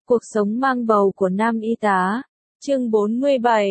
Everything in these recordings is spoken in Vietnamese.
Cuộc sống mang bầu của nam y tá. Chương 47,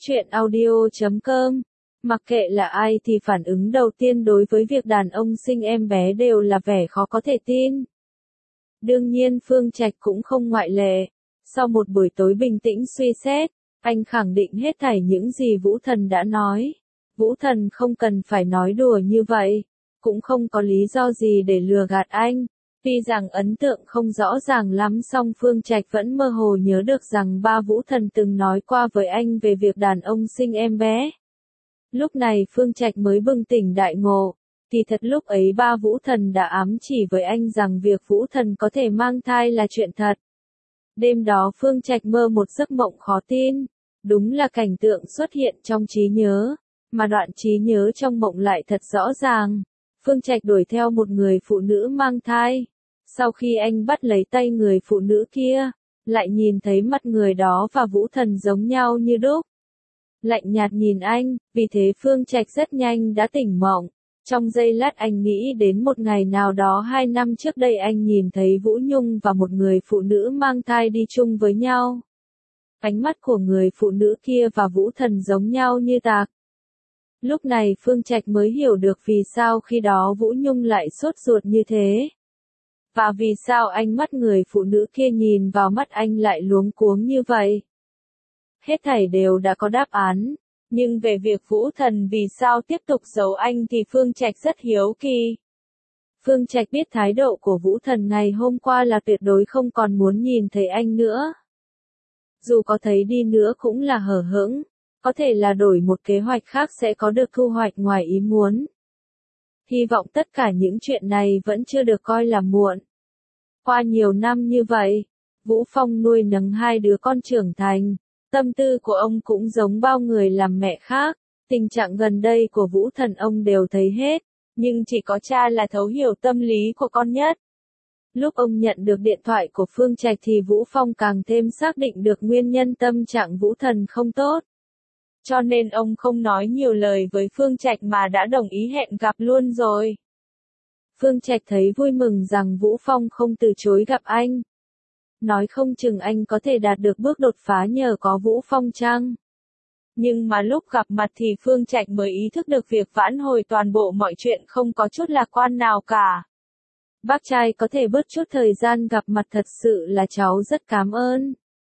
cóc.audio.com. Mặc kệ là ai thì phản ứng đầu tiên đối với việc đàn ông sinh em bé đều là vẻ khó có thể tin. Đương nhiên Phương Trạch cũng không ngoại lệ. Sau một buổi tối bình tĩnh suy xét, anh khẳng định hết thảy những gì Vũ Thần đã nói. Vũ Thần không cần phải nói đùa như vậy, cũng không có lý do gì để lừa gạt anh. Tuy rằng ấn tượng không rõ ràng lắm song Phương Trạch vẫn mơ hồ nhớ được rằng ba Vũ Thần từng nói qua với anh về việc đàn ông sinh em bé. Lúc này Phương Trạch mới bừng tỉnh đại ngộ, thì thật lúc ấy ba Vũ Thần đã ám chỉ với anh rằng việc Vũ Thần có thể mang thai là chuyện thật. Đêm đó Phương Trạch mơ một giấc mộng khó tin, đúng là cảnh tượng xuất hiện trong trí nhớ, mà đoạn trí nhớ trong mộng lại thật rõ ràng. Phương Trạch đuổi theo một người phụ nữ mang thai. Sau khi anh bắt lấy tay người phụ nữ kia, lại nhìn thấy mặt người đó và Vũ Thần giống nhau như đúc. Lạnh nhạt nhìn anh, vì thế Phương Trạch rất nhanh đã tỉnh mộng. Trong giây lát anh nghĩ đến một ngày nào đó 2 năm trước đây anh nhìn thấy Vũ Nhung và một người phụ nữ mang thai đi chung với nhau. Ánh mắt của người phụ nữ kia và Vũ Thần giống nhau như tạc. Lúc này Phương Trạch mới hiểu được vì sao khi đó Vũ Nhung lại sốt ruột như thế. Và vì sao ánh mắt người phụ nữ kia nhìn vào mắt anh lại luống cuống như vậy. Hết thảy đều đã có đáp án, nhưng về việc Vũ Thần vì sao tiếp tục giấu anh thì Phương Trạch rất hiếu kỳ. Phương Trạch biết thái độ của Vũ Thần ngày hôm qua là tuyệt đối không còn muốn nhìn thấy anh nữa. Dù có thấy đi nữa cũng là hờ hững, có thể là đổi một kế hoạch khác sẽ có được thu hoạch ngoài ý muốn. Hy vọng tất cả những chuyện này vẫn chưa được coi là muộn. Qua nhiều năm như vậy, Vũ Phong nuôi nấng 2 đứa con trưởng thành, tâm tư của ông cũng giống bao người làm mẹ khác, tình trạng gần đây của Vũ Thần ông đều thấy hết, nhưng chỉ có cha là thấu hiểu tâm lý của con nhất. Lúc ông nhận được điện thoại của Phương Trạch thì Vũ Phong càng thêm xác định được nguyên nhân tâm trạng Vũ Thần không tốt. Cho nên ông không nói nhiều lời với Phương Trạch mà đã đồng ý hẹn gặp luôn rồi. Phương Trạch thấy vui mừng rằng Vũ Phong không từ chối gặp anh. Nói không chừng anh có thể đạt được bước đột phá nhờ có Vũ Phong chăng? Nhưng mà lúc gặp mặt thì Phương Trạch mới ý thức được việc vãn hồi toàn bộ mọi chuyện không có chút lạc quan nào cả. Bác trai có thể bớt chút thời gian gặp mặt thật sự là cháu rất cảm ơn.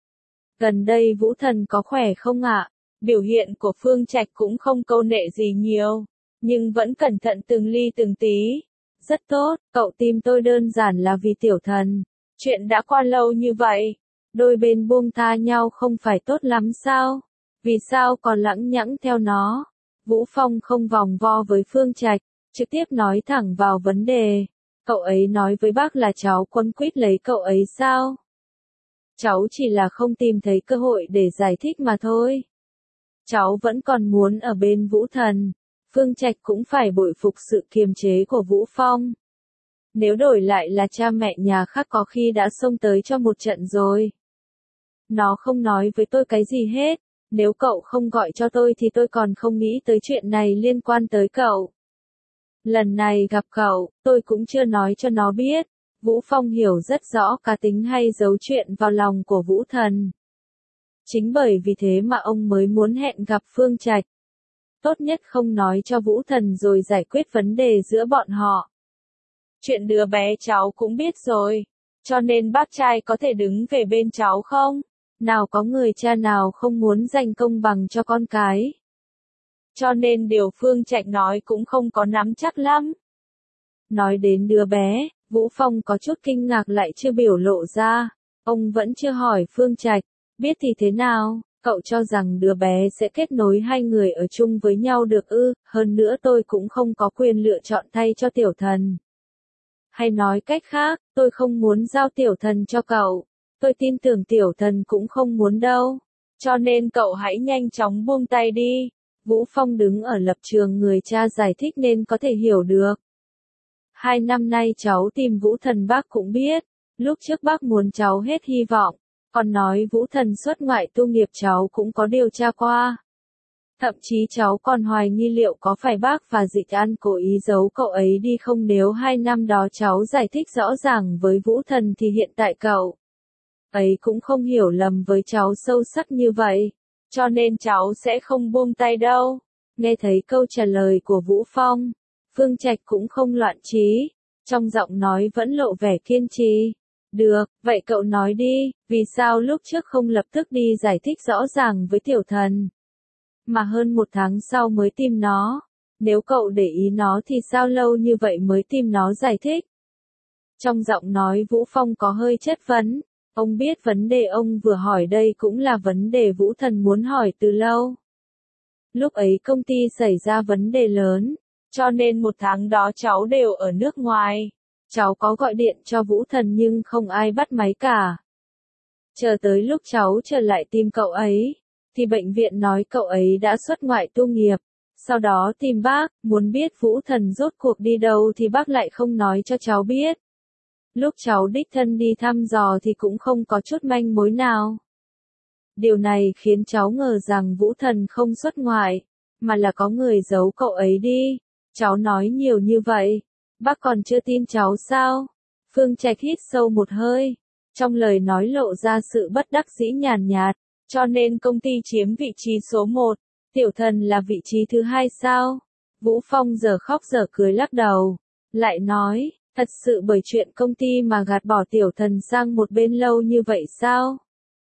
Gần đây Vũ Thần có khỏe không ạ? Biểu hiện của Phương Trạch cũng không câu nệ gì nhiều, nhưng vẫn cẩn thận từng ly từng tí. Rất tốt, cậu tìm tôi đơn giản là vì Tiểu Thần. Chuyện đã qua lâu như vậy, đôi bên buông tha nhau không phải tốt lắm sao? Vì sao còn lẳng nhẳng theo nó? Vũ Phong không vòng vo với Phương Trạch, trực tiếp nói thẳng vào vấn đề. Cậu ấy nói với bác là cháu quấn quýt lấy cậu ấy sao? Cháu chỉ là không tìm thấy cơ hội để giải thích mà thôi. Cháu vẫn còn muốn ở bên Vũ Thần. Phương Trạch cũng phải bội phục sự kiềm chế của Vũ Phong. Nếu đổi lại là cha mẹ nhà khác có khi đã xông tới cho một trận rồi. Nó không nói với tôi cái gì hết, nếu cậu không gọi cho tôi thì tôi còn không nghĩ tới chuyện này liên quan tới cậu. Lần này gặp cậu, tôi cũng chưa nói cho nó biết. Vũ Phong hiểu rất rõ cá tính hay giấu chuyện vào lòng của Vũ Thần. Chính bởi vì thế mà ông mới muốn hẹn gặp Phương Trạch. Tốt nhất không nói cho Vũ Thần rồi giải quyết vấn đề giữa bọn họ. Chuyện đứa bé cháu cũng biết rồi, cho nên bác trai có thể đứng về bên cháu không? Nào có người cha nào không muốn dành công bằng cho con cái. Cho nên điều Phương Trạch nói cũng không có nắm chắc lắm. Nói đến đứa bé, Vũ Phong có chút kinh ngạc lại chưa biểu lộ ra. Ông vẫn chưa hỏi Phương Trạch, biết thì thế nào, cậu cho rằng đứa bé sẽ kết nối 2 người ở chung với nhau được ư? Hơn nữa tôi cũng không có quyền lựa chọn thay cho Tiểu Thần. Hay nói cách khác, tôi không muốn giao Tiểu Thần cho cậu. Tôi tin tưởng Tiểu Thần cũng không muốn đâu. Cho nên cậu hãy nhanh chóng buông tay đi. Vũ Phong đứng ở lập trường người cha giải thích nên có thể hiểu được. 2 năm nay cháu tìm Vũ Thần bác cũng biết. Lúc trước bác muốn cháu hết hy vọng. Còn nói Vũ Thần xuất ngoại tu nghiệp cháu cũng có điều tra qua. Thậm chí cháu còn hoài nghi liệu có phải bác và Dịch An cố ý giấu cậu ấy đi không, nếu 2 năm đó cháu giải thích rõ ràng với Vũ Thần thì hiện tại cậu ấy cũng không hiểu lầm với cháu sâu sắc như vậy, cho nên cháu sẽ không buông tay đâu. Nghe thấy câu trả lời của Vũ Phong, Phương Trạch cũng không loạn trí, trong giọng nói vẫn lộ vẻ kiên trì. Được, vậy cậu nói đi, vì sao lúc trước không lập tức đi giải thích rõ ràng với tiểu thần, mà hơn 1 tháng sau mới tìm nó? Nếu cậu để ý nó thì sao lâu như vậy mới tìm nó giải thích? Trong giọng nói Vũ Phong có hơi chất vấn, ông biết vấn đề ông vừa hỏi đây cũng là vấn đề Vũ Thần muốn hỏi từ lâu. Lúc ấy công ty xảy ra vấn đề lớn, cho nên 1 tháng đó cháu đều ở nước ngoài. Cháu có gọi điện cho Vũ Thần nhưng không ai bắt máy cả. Chờ tới lúc cháu trở lại tìm cậu ấy, thì bệnh viện nói cậu ấy đã xuất ngoại tu nghiệp. Sau đó tìm bác, muốn biết Vũ Thần rốt cuộc đi đâu thì bác lại không nói cho cháu biết. Lúc cháu đích thân đi thăm dò thì cũng không có chút manh mối nào. Điều này khiến cháu ngờ rằng Vũ Thần không xuất ngoại, mà là có người giấu cậu ấy đi. Cháu nói nhiều như vậy, bác còn chưa tin cháu sao? Phương Trạch hít sâu một hơi, trong lời nói lộ ra sự bất đắc dĩ nhàn nhạt, cho nên công ty chiếm vị trí số 1, tiểu thần là vị trí thứ 2 sao? Vũ Phong giờ khóc giờ cười lắc đầu, lại nói, thật sự bởi chuyện công ty mà gạt bỏ tiểu thần sang một bên lâu như vậy sao?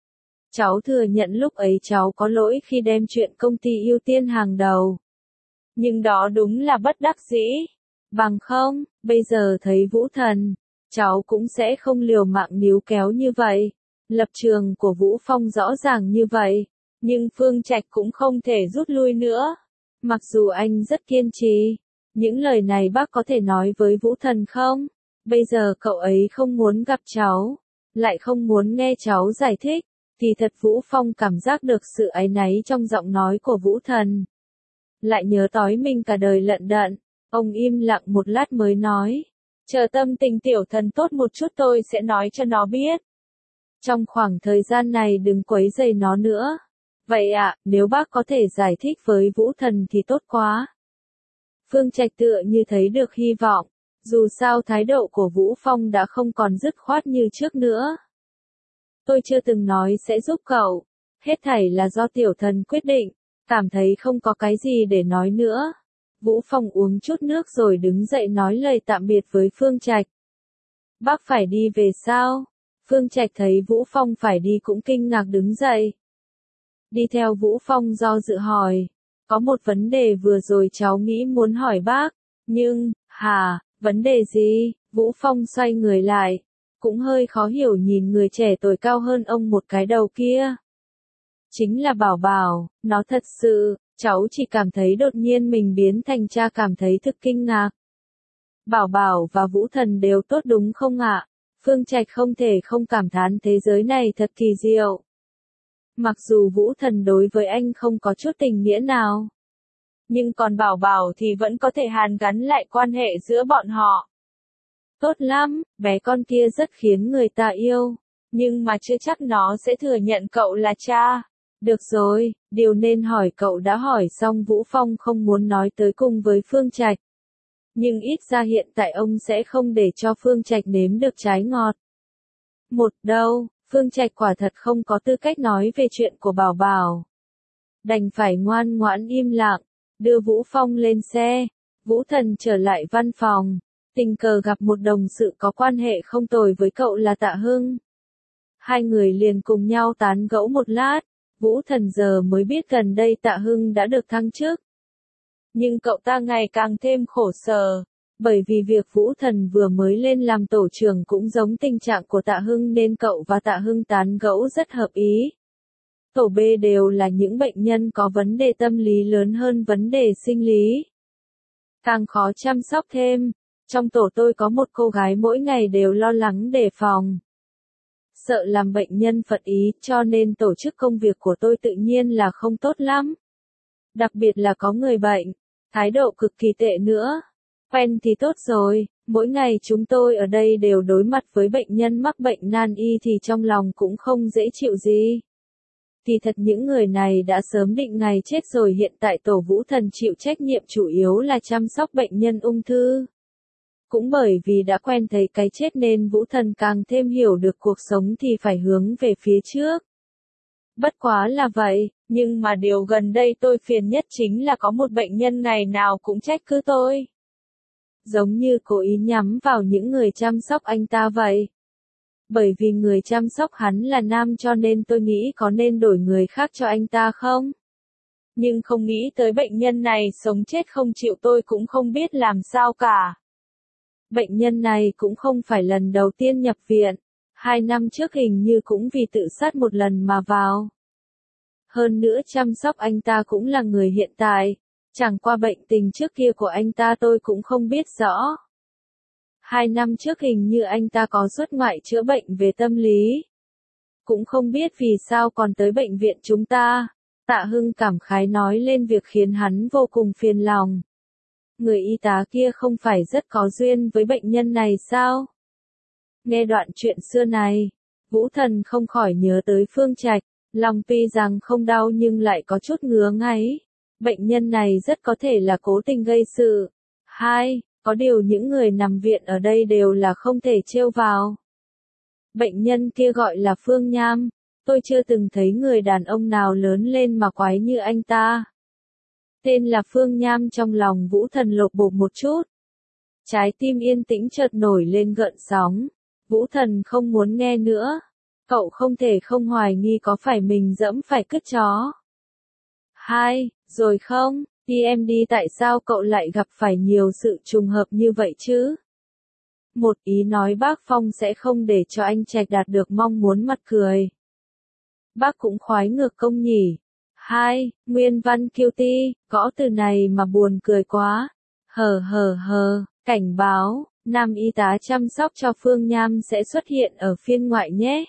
Cháu thừa nhận lúc ấy cháu có lỗi khi đem chuyện công ty ưu tiên hàng đầu. Nhưng đó đúng là bất đắc dĩ. Bằng không, bây giờ thấy Vũ Thần, cháu cũng sẽ không liều mạng níu kéo như vậy. Lập trường của Vũ Phong rõ ràng như vậy, nhưng Phương Trạch cũng không thể rút lui nữa. Mặc dù anh rất kiên trì, những lời này bác có thể nói với Vũ Thần không? Bây giờ cậu ấy không muốn gặp cháu, lại không muốn nghe cháu giải thích, thì thật Vũ Phong cảm giác được sự áy náy trong giọng nói của Vũ Thần. Lại nhớ tối mình cả đời lận đận, ông im lặng một lát mới nói, chờ tâm tình tiểu thần tốt một chút tôi sẽ nói cho nó biết. Trong khoảng thời gian này đừng quấy rầy nó nữa. Vậy ạ, nếu bác có thể giải thích với Vũ Thần thì tốt quá. Phương Trạch tựa như thấy được hy vọng, dù sao thái độ của Vũ Phong đã không còn dứt khoát như trước nữa. Tôi chưa từng nói sẽ giúp cậu, hết thảy là do tiểu thần quyết định, cảm thấy không có cái gì để nói nữa. Vũ Phong uống chút nước rồi đứng dậy nói lời tạm biệt với Phương Trạch. Bác phải đi về sao? Phương Trạch thấy Vũ Phong phải đi cũng kinh ngạc đứng dậy. Đi theo Vũ Phong do dự hỏi, có một vấn đề vừa rồi cháu nghĩ muốn hỏi bác, nhưng, vấn đề gì? Vũ Phong xoay người lại, cũng hơi khó hiểu nhìn người trẻ tuổi cao hơn ông một cái đầu kia. Chính là Bảo Bảo, nó thật sự, cháu chỉ cảm thấy đột nhiên mình biến thành cha cảm thấy thực kinh ngạc. Bảo Bảo và Vũ Thần đều tốt đúng không ạ? Phương Trạch không thể không cảm thán thế giới này thật kỳ diệu. Mặc dù Vũ Thần đối với anh không có chút tình nghĩa nào, nhưng còn Bảo Bảo thì vẫn có thể hàn gắn lại quan hệ giữa bọn họ. Tốt lắm, bé con kia rất khiến người ta yêu, nhưng mà chưa chắc nó sẽ thừa nhận cậu là cha. Được rồi, điều nên hỏi cậu đã hỏi xong. Vũ Phong không muốn nói tới cùng với Phương Trạch. Nhưng ít ra hiện tại ông sẽ không để cho Phương Trạch nếm được trái ngọt. Phương Trạch quả thật không có tư cách nói về chuyện của Bảo Bảo. Đành phải ngoan ngoãn im lặng, đưa Vũ Phong lên xe. Vũ Thần trở lại văn phòng, tình cờ gặp một đồng sự có quan hệ không tồi với cậu là Tạ Hưng. Hai người liền cùng nhau tán gẫu một lát. Vũ Thần giờ mới biết gần đây Tạ Hưng đã được thăng chức. Nhưng cậu ta ngày càng thêm khổ sở, bởi vì việc Vũ Thần vừa mới lên làm tổ trưởng cũng giống tình trạng của Tạ Hưng nên cậu và Tạ Hưng tán gẫu rất hợp ý. Tổ B đều là những bệnh nhân có vấn đề tâm lý lớn hơn vấn đề sinh lý. Càng khó chăm sóc thêm, trong tổ tôi có một cô gái mỗi ngày đều lo lắng đề phòng. Sợ làm bệnh nhân phật ý, cho nên tổ chức công việc của tôi tự nhiên là không tốt lắm. Đặc biệt là có người bệnh, thái độ cực kỳ tệ nữa. Quen thì tốt rồi, mỗi ngày chúng tôi ở đây đều đối mặt với bệnh nhân mắc bệnh nan y thì trong lòng cũng không dễ chịu gì. Kỳ thật những người này đã sớm định ngày chết rồi, hiện tại tổ Vũ Thần chịu trách nhiệm chủ yếu là chăm sóc bệnh nhân ung thư. Cũng bởi vì đã quen thấy cái chết nên Vũ Thần càng thêm hiểu được cuộc sống thì phải hướng về phía trước. Bất quá là vậy, nhưng mà điều gần đây tôi phiền nhất chính là có một bệnh nhân ngày nào cũng trách cứ tôi. Giống như cố ý nhắm vào những người chăm sóc anh ta vậy. Bởi vì người chăm sóc hắn là nam cho nên tôi nghĩ có nên đổi người khác cho anh ta không? Nhưng không nghĩ tới bệnh nhân này sống chết không chịu, tôi cũng không biết làm sao cả. Bệnh nhân này cũng không phải lần đầu tiên nhập viện. 2 năm trước hình như cũng vì tự sát một lần mà vào. Hơn nữa chăm sóc anh ta cũng là người hiện tại. Chẳng qua bệnh tình trước kia của anh ta tôi cũng không biết rõ. 2 năm trước hình như anh ta có xuất ngoại chữa bệnh về tâm lý. Cũng không biết vì sao còn tới bệnh viện chúng ta. Tạ Hưng cảm khái nói lên việc khiến hắn vô cùng phiền lòng. Người y tá kia không phải rất có duyên với bệnh nhân này sao? Nghe đoạn chuyện xưa này, Vũ Thần không khỏi nhớ tới Phương Trạch, lòng tuy rằng không đau nhưng lại có chút ngứa ngáy. Bệnh nhân này rất có thể là cố tình gây sự. 2. Có điều những người nằm viện ở đây đều là không thể trêu vào. Bệnh nhân kia gọi là Phương Nham. Tôi chưa từng thấy người đàn ông nào lớn lên mà quái như anh ta. Tên là Phương Nham, trong lòng Vũ Thần lột bột một chút. Trái tim yên tĩnh chợt nổi lên gợn sóng. Vũ Thần không muốn nghe nữa. Cậu không thể không hoài nghi có phải mình dẫm phải cứt chó. 2. Rồi không, TMD tại sao cậu lại gặp phải nhiều sự trùng hợp như vậy chứ? Một ý nói bác Phong sẽ không để cho anh Trạch đạt được mong muốn mặt cười. Bác cũng khoái ngược công nhỉ. 2. Nguyên văn QT, gõ từ này mà buồn cười quá. Cảnh báo, nam y tá chăm sóc cho Phương Nham sẽ xuất hiện ở phiên ngoại nhé.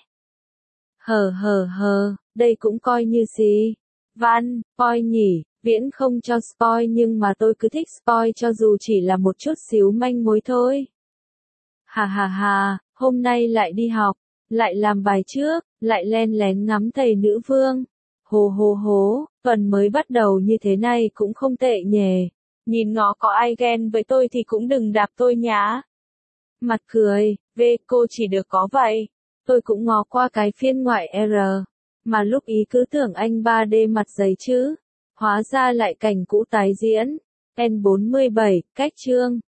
Đây cũng coi như gì. Văn, spoil nhỉ, Viễn không cho spoil nhưng mà tôi cứ thích spoil cho dù chỉ là một chút xíu manh mối thôi. Hôm nay lại đi học, lại làm bài trước, lại len lén ngắm thầy nữ vương. Hố, tuần mới bắt đầu như thế này cũng không tệ nhỉ. Nhìn ngó có ai ghen với tôi thì cũng đừng đạp tôi nhá. Mặt cười, cô chỉ được có vậy. Tôi cũng ngó qua cái phiên ngoại R. Mà lúc ý cứ tưởng anh 3D mặt dày chứ. Hóa ra lại cảnh cũ tái diễn. N47, cách chương.